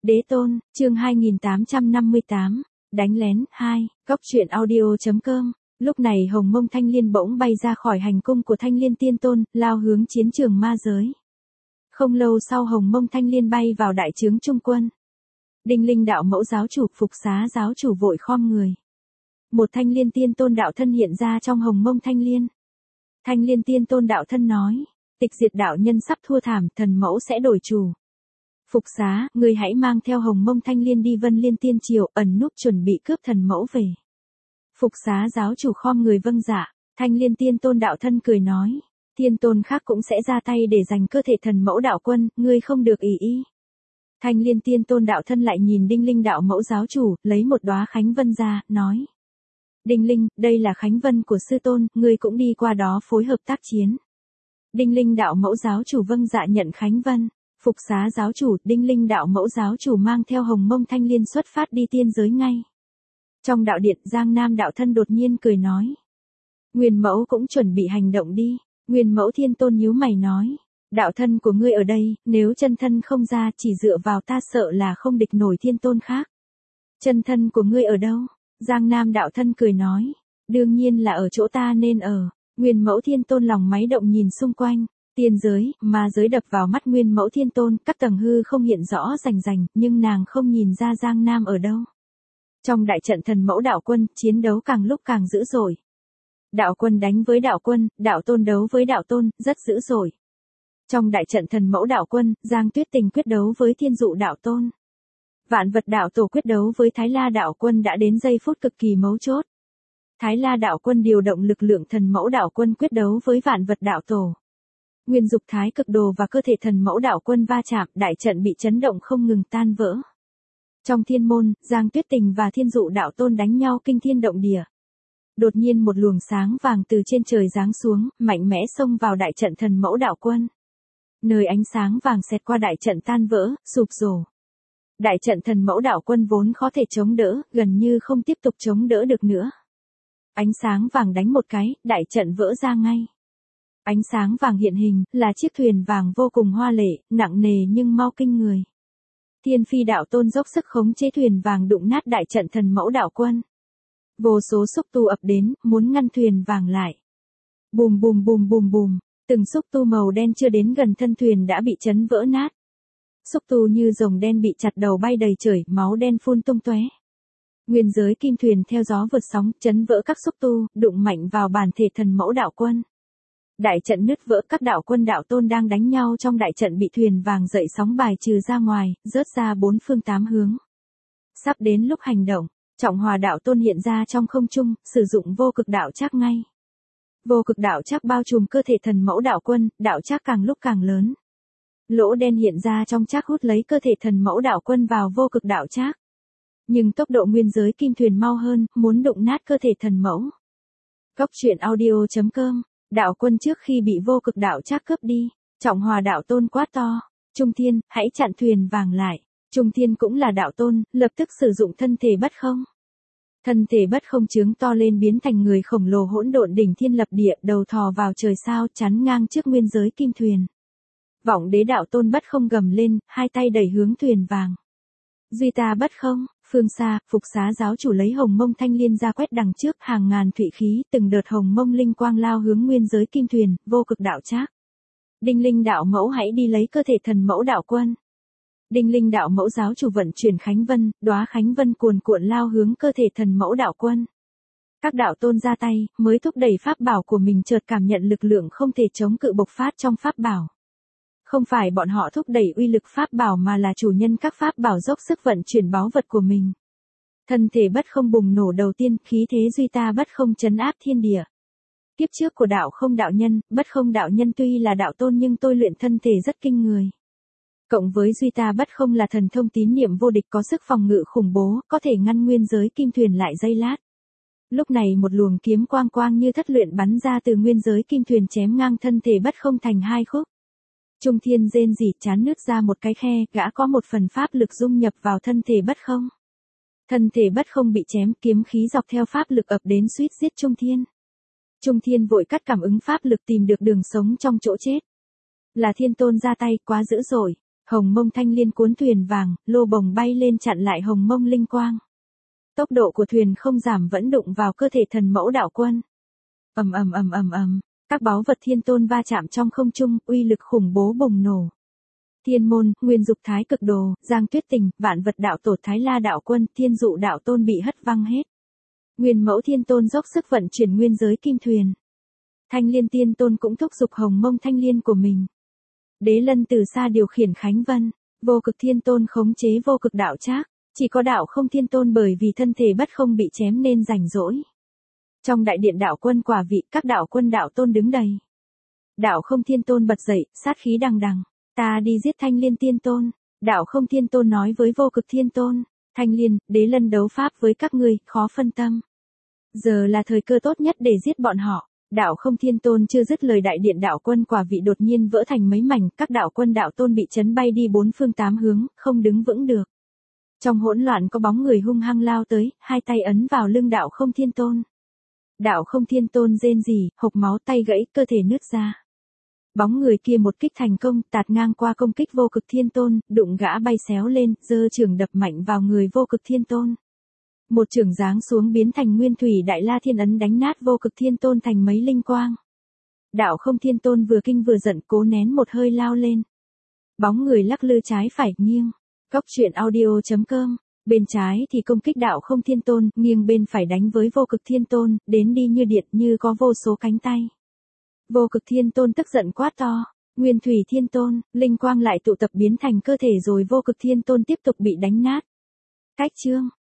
Đế tôn, chương 2858, đánh lén, 2, góc truyện audio.com. Lúc này Hồng Mông Thanh Liên bỗng bay ra khỏi hành cung của Thanh Liên Tiên Tôn, lao hướng chiến trường ma giới. Không lâu sau Hồng Mông Thanh Liên bay vào đại trướng trung quân. Đinh Linh đạo mẫu giáo chủ, Phục Xá giáo chủ vội khom người. Một Thanh Liên Tiên Tôn đạo thân hiện ra trong Hồng Mông Thanh Liên. Thanh Liên Tiên Tôn đạo thân nói, tịch diệt đạo nhân sắp thua thảm, thần mẫu sẽ đổi chủ. Phục Xá, ngươi hãy mang theo Hồng Mông Thanh Liên đi Vân Liên Tiên Triều, ẩn núp chuẩn bị cướp thần mẫu về. Phục Xá giáo chủ khom người vâng dạ. Thanh Liên Tiên Tôn đạo thân cười nói, tiên tôn khác cũng sẽ ra tay để giành cơ thể thần mẫu đạo quân, ngươi không được ỷ y. Thanh Liên Tiên Tôn đạo thân lại nhìn Đinh Linh đạo mẫu giáo chủ, lấy một đóa khánh vân ra, nói. Đinh Linh, đây là khánh vân của sư tôn, ngươi cũng đi qua đó phối hợp tác chiến. Đinh Linh đạo mẫu giáo chủ vâng dạ nhận khánh vân. Phục Xá giáo chủ, Đinh Linh đạo mẫu giáo chủ mang theo Hồng Mông Thanh Liên xuất phát đi tiên giới ngay. Trong đạo điện, Giang Nam đạo thân đột nhiên cười nói. Nguyên mẫu cũng chuẩn bị hành động đi. Nguyên mẫu Thiên Tôn nhíu mày nói. Đạo thân của ngươi ở đây, nếu chân thân không ra chỉ dựa vào ta sợ là không địch nổi Thiên Tôn khác. Chân thân của ngươi ở đâu? Giang Nam đạo thân cười nói. Đương nhiên là ở chỗ ta nên ở. Nguyên mẫu Thiên Tôn lòng máy động nhìn xung quanh. Tiên giới, ma giới đập vào mắt Nguyên mẫu Thiên Tôn, các tầng hư không hiện rõ rành rành, nhưng nàng không nhìn ra Giang Nam ở đâu. Trong đại trận thần mẫu đạo quân, chiến đấu càng lúc càng dữ dội. Đạo quân đánh với đạo quân, đạo tôn đấu với đạo tôn, rất dữ dội. Trong đại trận thần mẫu đạo quân, Giang Tuyết Tình quyết đấu với Thiên Dụ đạo tôn. Vạn Vật đạo tổ quyết đấu với Thái La đạo quân đã đến giây phút cực kỳ mấu chốt. Thái La đạo quân điều động lực lượng thần mẫu đạo quân quyết đấu với Vạn Vật đạo tổ. Nguyên dục thái cực đồ và cơ thể thần mẫu đạo quân va chạm, đại trận bị chấn động không ngừng tan vỡ. Trong thiên môn, Giang Tuyết Tình và Thiên Dụ đạo tôn đánh nhau kinh thiên động địa. Đột nhiên một luồng sáng vàng từ trên trời giáng xuống, mạnh mẽ xông vào đại trận thần mẫu đạo quân. Nơi ánh sáng vàng xẹt qua đại trận tan vỡ, sụp đổ. Đại trận thần mẫu đạo quân vốn khó thể chống đỡ, gần như không tiếp tục chống đỡ được nữa. Ánh sáng vàng đánh một cái, đại trận vỡ ra ngay. Ánh sáng vàng hiện hình, là chiếc thuyền vàng vô cùng hoa lệ, nặng nề nhưng mau kinh người. Thiên Phi đạo tôn dốc sức khống chế thuyền vàng đụng nát đại trận thần mẫu đạo quân. Vô số xúc tu ập đến, muốn ngăn thuyền vàng lại. Bùm bùm bùm bùm bùm, từng xúc tu màu đen chưa đến gần thân thuyền đã bị chấn vỡ nát. Xúc tu như rồng đen bị chặt đầu bay đầy trời, máu đen phun tung tóe. Nguyên giới kim thuyền theo gió vượt sóng, chấn vỡ các xúc tu, đụng mạnh vào bản thể thần mẫu đạo quân. Đại trận nứt vỡ, các đạo quân đạo tôn đang đánh nhau trong đại trận bị thuyền vàng dậy sóng bài trừ ra ngoài, rớt ra bốn phương tám hướng. Sắp đến lúc hành động, Trọng Hòa đạo tôn hiện ra trong không trung, sử dụng vô cực đạo trác ngay. Vô cực đạo trác bao trùm cơ thể thần mẫu đạo quân, đạo trác càng lúc càng lớn. Lỗ đen hiện ra trong trác hút lấy cơ thể thần mẫu đạo quân vào vô cực đạo trác. Nhưng tốc độ nguyên giới kim thuyền mau hơn, muốn đụng nát cơ thể thần mẫu. Góc truyện audio.com. Đạo quân trước khi bị vô cực đạo trác cướp đi, Trọng Hòa đạo tôn quát to, Trung Thiên, hãy chặn thuyền vàng lại. Trung Thiên cũng là đạo tôn, lập tức sử dụng thân thể bất không. Thân thể bất không chướng to lên biến thành người khổng lồ hỗn độn đỉnh thiên lập địa, đầu thò vào trời sao, chắn ngang trước nguyên giới kim thuyền. Vọng Đế đạo tôn bất không gầm lên, hai tay đẩy hướng thuyền vàng. Duy ta bất không. Phương xa, Phục Xá giáo chủ lấy Hồng Mông Thanh Liên ra quét đằng trước, hàng ngàn thụy khí, từng đợt hồng mông linh quang lao hướng nguyên giới kim thuyền, vô cực đạo trác. Đinh Linh đạo mẫu hãy đi lấy cơ thể thần mẫu đạo quân. Đinh Linh đạo mẫu giáo chủ vận chuyển khánh vân, đóa khánh vân cuồn cuộn lao hướng cơ thể thần mẫu đạo quân. Các đạo tôn ra tay, mới thúc đẩy pháp bảo của mình, chợt cảm nhận lực lượng không thể chống cự bộc phát trong pháp bảo. Không phải bọn họ thúc đẩy uy lực pháp bảo mà là chủ nhân các pháp bảo dốc sức vận chuyển báu vật của mình. Thân thể bất không bùng nổ đầu tiên, khí thế duy ta bất không trấn áp thiên địa. Kiếp trước của đạo không đạo nhân, bất không đạo nhân tuy là đạo tôn nhưng tôi luyện thân thể rất kinh người. Cộng với duy ta bất không là thần thông tín niệm vô địch có sức phòng ngự khủng bố, có thể ngăn nguyên giới kim thuyền lại giây lát. Lúc này một luồng kiếm quang quang như thất luyện bắn ra từ nguyên giới kim thuyền chém ngang thân thể bất không thành hai khúc. Trung Thiên rên rỉ, chán nước ra một cái khe, gã có một phần pháp lực dung nhập vào thân thể bất không. Thân thể bất không bị chém, kiếm khí dọc theo pháp lực ập đến suýt giết Trung Thiên. Trung Thiên vội cắt cảm ứng pháp lực tìm được đường sống trong chỗ chết. Là Thiên Tôn ra tay, quá dữ dội. Hồng Mông Thanh Liên cuốn thuyền vàng, lô bồng bay lên chặn lại Hồng Mông Linh Quang. Tốc độ của thuyền không giảm vẫn đụng vào cơ thể thần mẫu đạo quân. Ầm ầm ầm ầm ầm, các báu vật thiên tôn va chạm trong không trung, uy lực khủng bố bùng nổ. Thiên môn, Nguyên Dục Thái Cực Đồ, Giang Tuyết Tình, Vạn Vật Đạo Tổ Thái La Đạo Quân, Thiên Dụ Đạo Tôn bị hất văng hết. Nguyên Mẫu Thiên Tôn dốc sức vận chuyển nguyên giới kim thuyền. Thanh Liên Tiên Tôn cũng thúc giục Hồng Mông Thanh Liên của mình. Đế Lân từ xa điều khiển Khánh Vân, Vô Cực Thiên Tôn khống chế Vô Cực Đạo Trác, chỉ có Đạo Không Thiên Tôn bởi vì thân thể bất không bị chém nên rảnh rỗi. Trong đại điện đạo quân quả vị, các đạo quân đạo tôn đứng đầy. Đạo Không Thiên Tôn bật dậy, sát khí đằng đằng, ta đi giết Thanh Liên Tiên Tôn. Đạo Không Thiên Tôn nói với Vô Cực Thiên Tôn, Thanh Liên, Đế Lân đấu pháp với các ngươi, khó phân tâm. Giờ là thời cơ tốt nhất để giết bọn họ. Đạo Không Thiên Tôn chưa dứt lời, đại điện đạo quân quả vị đột nhiên vỡ thành mấy mảnh, các đạo quân đạo tôn bị chấn bay đi bốn phương tám hướng, không đứng vững được. Trong hỗn loạn có bóng người hung hăng lao tới, hai tay ấn vào lưng Đạo Không Thiên Tôn. Đạo Không Thiên Tôn rên rỉ, hộc máu, tay gãy, cơ thể nứt ra. Bóng người kia một kích thành công, tạt ngang qua công kích Vô Cực Thiên Tôn, đụng gã bay xéo lên, giơ chưởng đập mạnh vào người Vô Cực Thiên Tôn. Một chưởng giáng xuống biến thành Nguyên Thủy Đại La Thiên Ấn đánh nát Vô Cực Thiên Tôn thành mấy linh quang. Đạo Không Thiên Tôn vừa kinh vừa giận, cố nén một hơi lao lên. Bóng người lắc lư trái phải, nghiêng. Cóc truyện audio.com. Bên trái thì công kích Đạo Không Thiên Tôn, nghiêng bên phải đánh với Vô Cực Thiên Tôn, đến đi như điện, như có vô số cánh tay. Vô Cực Thiên Tôn tức giận quát to, Nguyên Thủy Thiên Tôn, linh quang lại tụ tập biến thành cơ thể rồi Vô Cực Thiên Tôn tiếp tục bị đánh nát. Cách chương